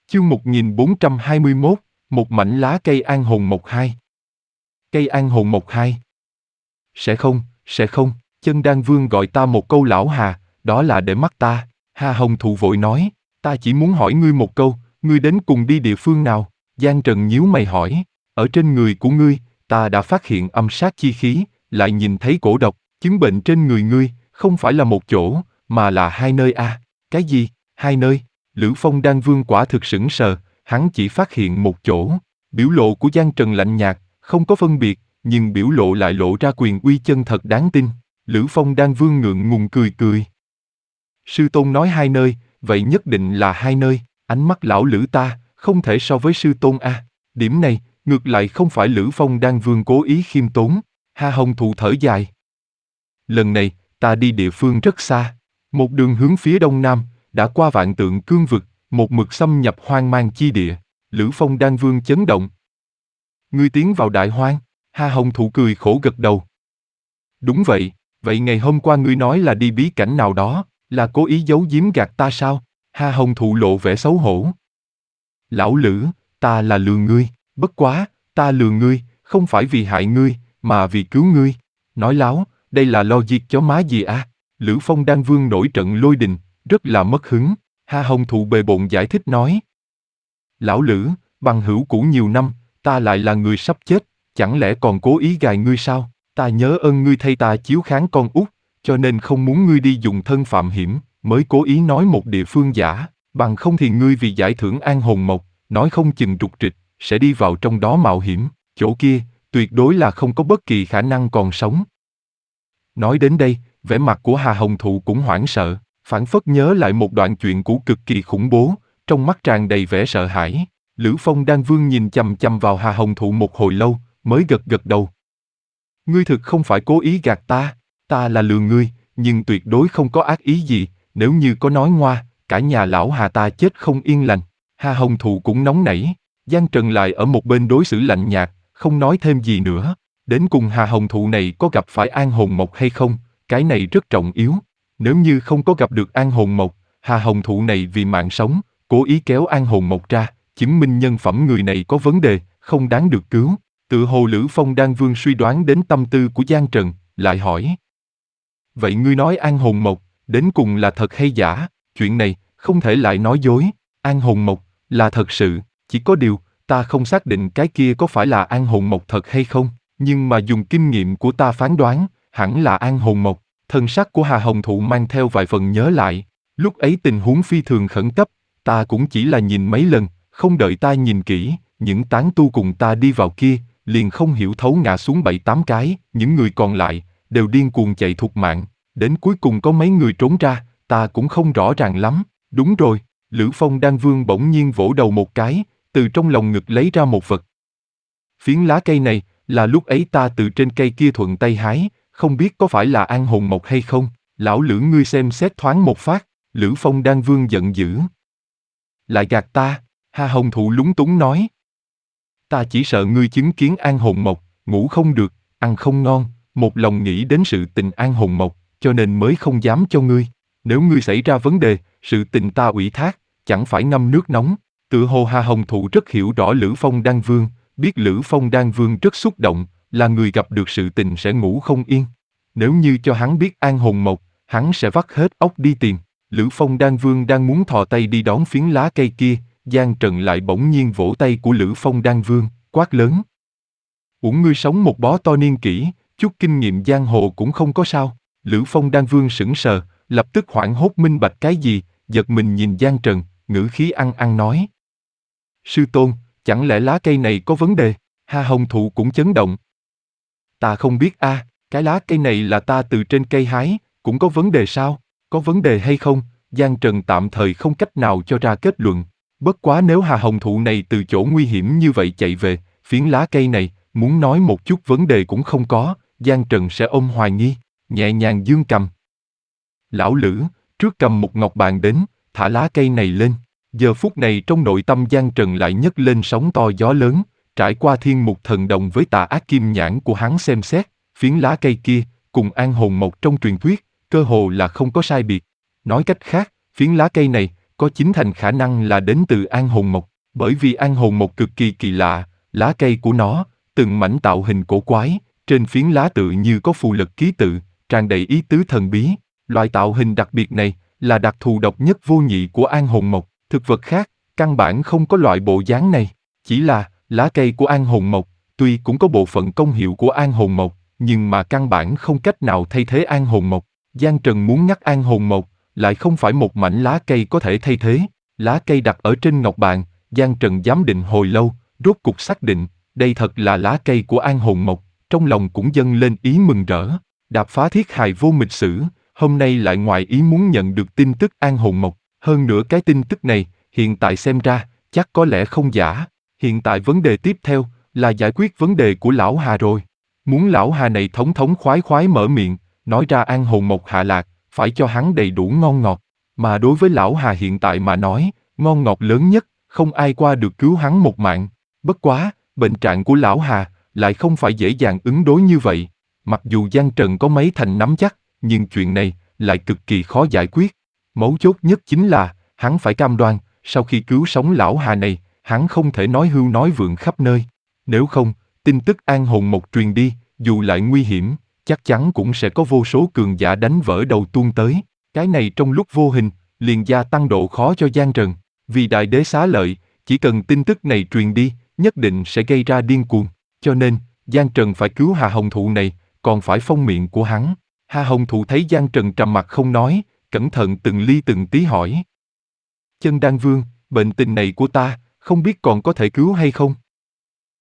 Chương 1421, một mảnh lá cây an hồn mộc 2. Cây an hồn mộc 2. Sẽ không, Chân Đan Vương gọi ta một câu lão Hà, đó là để mắt ta. Hà Hồng Thụ vội nói, ta chỉ muốn hỏi ngươi một câu, ngươi đến cùng đi địa phương nào? Giang Trần nhíu mày hỏi, ở trên người của ngươi, ta đã phát hiện âm sát chi khí, lại nhìn thấy cổ độc, chứng bệnh trên người ngươi, không phải là một chỗ, mà là hai nơi a. Cái gì, hai nơi? Lữ Phong Đan Vương quả thực sững sờ, hắn chỉ phát hiện một chỗ. Biểu lộ của Giang Trần lạnh nhạt, không có phân biệt, nhưng biểu lộ lại lộ ra quyền uy chân thật đáng tin. Lữ Phong Đan Vương ngượng ngùng cười cười. Sư tôn nói hai nơi, vậy nhất định là hai nơi. Ánh mắt lão Lữ ta, không thể so với sư tôn a. Điểm này, ngược lại không phải Lữ Phong Đan Vương cố ý khiêm tốn. Hà Hồng Thụ thở dài. Lần này, ta đi địa phương rất xa. Một đường hướng phía đông nam, đã qua vạn tượng cương vực, một mực xâm nhập hoang mang chi địa. Lữ Phong Đan Vương chấn động. Ngươi tiến vào đại hoang? Hà Hồng Thụ cười khổ gật đầu. Đúng vậy, vậy ngày hôm qua ngươi nói là đi bí cảnh nào đó, là cố ý giấu giếm gạt ta sao? Hà Hồng Thụ lộ vẻ xấu hổ. Lão Lữ, ta là lừa ngươi, bất quá, ta lừa ngươi, không phải vì hại ngươi, mà vì cứu ngươi. Nói láo, đây là logic chó má gì à? Lữ Phong Đan Vương nổi trận lôi đình, rất là mất hứng. Hà Hồng Thụ bề bộn giải thích nói. Lão Lữ, bằng hữu cũ nhiều năm, ta lại là người sắp chết, chẳng lẽ còn cố ý gài ngươi sao? Ta nhớ ơn ngươi thay ta chiếu kháng con út, cho nên không muốn ngươi đi dùng thân phạm hiểm, mới cố ý nói một địa phương giả, bằng không thì ngươi vì giải thưởng an hồn mộc, nói không chừng trục trịch, sẽ đi vào trong đó mạo hiểm, chỗ kia, tuyệt đối là không có bất kỳ khả năng còn sống. Nói đến đây, vẻ mặt của Hà Hồng Thụ cũng hoảng sợ, phảng phất nhớ lại một đoạn chuyện cũ cực kỳ khủng bố, trong mắt tràn đầy vẻ sợ hãi. Lữ Phong Đan Vương nhìn chằm chằm vào Hà Hồng Thụ một hồi lâu, mới gật gật đầu. Ngươi thực không phải cố ý gạt ta, ta là lừa ngươi, nhưng tuyệt đối không có ác ý gì, nếu như có nói ngoa, cả nhà lão Hà ta chết không yên lành. Hà Hồng Thụ cũng nóng nảy, Giang Trần lại ở một bên đối xử lạnh nhạt, không nói thêm gì nữa. Đến cùng Hà Hồng Thụ này có gặp phải an hồn mộc hay không, cái này rất trọng yếu. Nếu như không có gặp được an hồn mộc, Hà Hồng Thụ này vì mạng sống, cố ý kéo an hồn mộc ra, chứng minh nhân phẩm người này có vấn đề, không đáng được cứu. Tự hồ Lữ Phong Đan Vương suy đoán đến tâm tư của Giang Trần, lại hỏi. Vậy ngươi nói an hồn mộc, đến cùng là thật hay giả? Chuyện này, không thể lại nói dối. An hồn mộc, là thật sự, chỉ có điều, ta không xác định cái kia có phải là an hồn mộc thật hay không, nhưng mà dùng kinh nghiệm của ta phán đoán, hẳn là an hồn mộc. Thân sắc của Hà Hồng Thụ mang theo vài phần nhớ lại, lúc ấy tình huống phi thường khẩn cấp, ta cũng chỉ là nhìn mấy lần, không đợi ta nhìn kỹ, những tán tu cùng ta đi vào kia, liền không hiểu thấu ngã xuống 7-8 cái, những người còn lại, đều điên cuồng chạy thục mạng, đến cuối cùng có mấy người trốn ra, ta cũng không rõ ràng lắm. Đúng rồi, Lữ Phong Đan Vương bỗng nhiên vỗ đầu một cái, từ trong lòng ngực lấy ra một vật. Phiến lá cây này, là lúc ấy ta từ trên cây kia thuận tay hái, không biết có phải là an hồn mộc hay không. Lão Lữ ngươi xem xét thoáng một phát. Lữ Phong Đan Vương giận dữ. Lại gạt ta, Hà Hồng Thụ lúng túng nói. Ta chỉ sợ ngươi chứng kiến an hồn mộc, ngủ không được, ăn không ngon, một lòng nghĩ đến sự tình an hồn mộc, cho nên mới không dám cho ngươi. Nếu ngươi xảy ra vấn đề, sự tình ta ủy thác, chẳng phải ngâm nước nóng. Tự hồ Hà Hồng Thụ rất hiểu rõ Lữ Phong Đan Vương, biết Lữ Phong Đan Vương rất xúc động, là người gặp được sự tình sẽ ngủ không yên. Nếu như cho hắn biết an hồn mộc, hắn sẽ vắt hết óc đi tìm. Lữ Phong Đan Vương đang muốn thò tay đi đón phiến lá cây kia, Giang Trần lại bỗng nhiên vỗ tay của Lữ Phong Đan Vương, quát lớn. Uổng ngươi sống một bó to niên kỷ, chút kinh nghiệm giang hồ cũng không có sao. Lữ Phong Đan Vương sững sờ, lập tức hoảng hốt minh bạch cái gì, giật mình nhìn Giang Trần, ngữ khí ăn ăn nói. Sư tôn, chẳng lẽ lá cây này có vấn đề? Hà Hồng Thụ cũng chấn động. Ta không biết a, cái lá cây này là ta từ trên cây hái, cũng có vấn đề sao? Có vấn đề hay không? Giang Trần tạm thời không cách nào cho ra kết luận. Bất quá nếu Hà Hồng Thụ này từ chỗ nguy hiểm như vậy chạy về, phiến lá cây này, muốn nói một chút vấn đề cũng không có, Giang Trần sẽ ôm hoài nghi, nhẹ nhàng giương cầm. Lão Lữ, trước cầm một ngọc bàn đến, thả lá cây này lên. Giờ phút này trong nội tâm Giang Trần lại nhấc lên sóng to gió lớn, trải qua thiên mục thần đồng với tà ác kim nhãn của hắn xem xét, phiến lá cây kia, cùng an hồn mộc trong truyền thuyết, cơ hồ là không có sai biệt. Nói cách khác, phiến lá cây này, có 9 thành khả năng là đến từ an hồn mộc, bởi vì an hồn mộc cực kỳ kỳ lạ, lá cây của nó, từng mảnh tạo hình cổ quái, trên phiến lá tự như có phù lục ký tự, tràn đầy ý tứ thần bí. Loại tạo hình đặc biệt này là đặc thù độc nhất vô nhị của an hồn mộc, thực vật khác căn bản không có loại bộ dáng này. Chỉ là lá cây của an hồn mộc, tuy cũng có bộ phận công hiệu của an hồn mộc, nhưng mà căn bản không cách nào thay thế an hồn mộc. Giang Trần muốn ngắt an hồn mộc, lại không phải một mảnh lá cây có thể thay thế. Lá cây đặt ở trên ngọc bàn, Giang Trần giám định hồi lâu, rốt cục xác định, đây thật là lá cây của an hồn mộc, trong lòng cũng dâng lên ý mừng rỡ. Đạp phá thiết hài vô mịch sử, hôm nay lại ngoài ý muốn nhận được tin tức an hồn mộc, hơn nữa cái tin tức này, hiện tại xem ra, chắc có lẽ không giả. Hiện tại vấn đề tiếp theo, là giải quyết vấn đề của lão Hà rồi. Muốn lão Hà này thống thống khoái khoái mở miệng, nói ra an hồn mộc hạ lạc, phải cho hắn đầy đủ ngon ngọt. Mà đối với lão Hà hiện tại mà nói, ngon ngọt lớn nhất, không ai qua được cứu hắn một mạng. Bất quá, bệnh trạng của lão Hà, lại không phải dễ dàng ứng đối như vậy. Mặc dù Giang Trần có mấy thành nắm chắc, nhưng chuyện này, lại cực kỳ khó giải quyết. Mấu chốt nhất chính là, hắn phải cam đoan, sau khi cứu sống lão Hà này, hắn không thể nói hưu nói vượng khắp nơi. Nếu không, tin tức an hồn mộc truyền đi, dù lại nguy hiểm, chắc chắn cũng sẽ có vô số cường giả đánh vỡ đầu tuôn tới. Cái này trong lúc vô hình, liền gia tăng độ khó cho Giang Trần. Vì đại đế xá lợi, chỉ cần tin tức này truyền đi, nhất định sẽ gây ra điên cuồng. Cho nên, Giang Trần phải cứu Hà Hồng Thụ này, còn phải phong miệng của hắn. Hà Hồng Thụ thấy Giang Trần trầm mặc không nói, cẩn thận từng ly từng tí hỏi. Chân Đan Vương, bệnh tình này của ta, không biết còn có thể cứu hay không?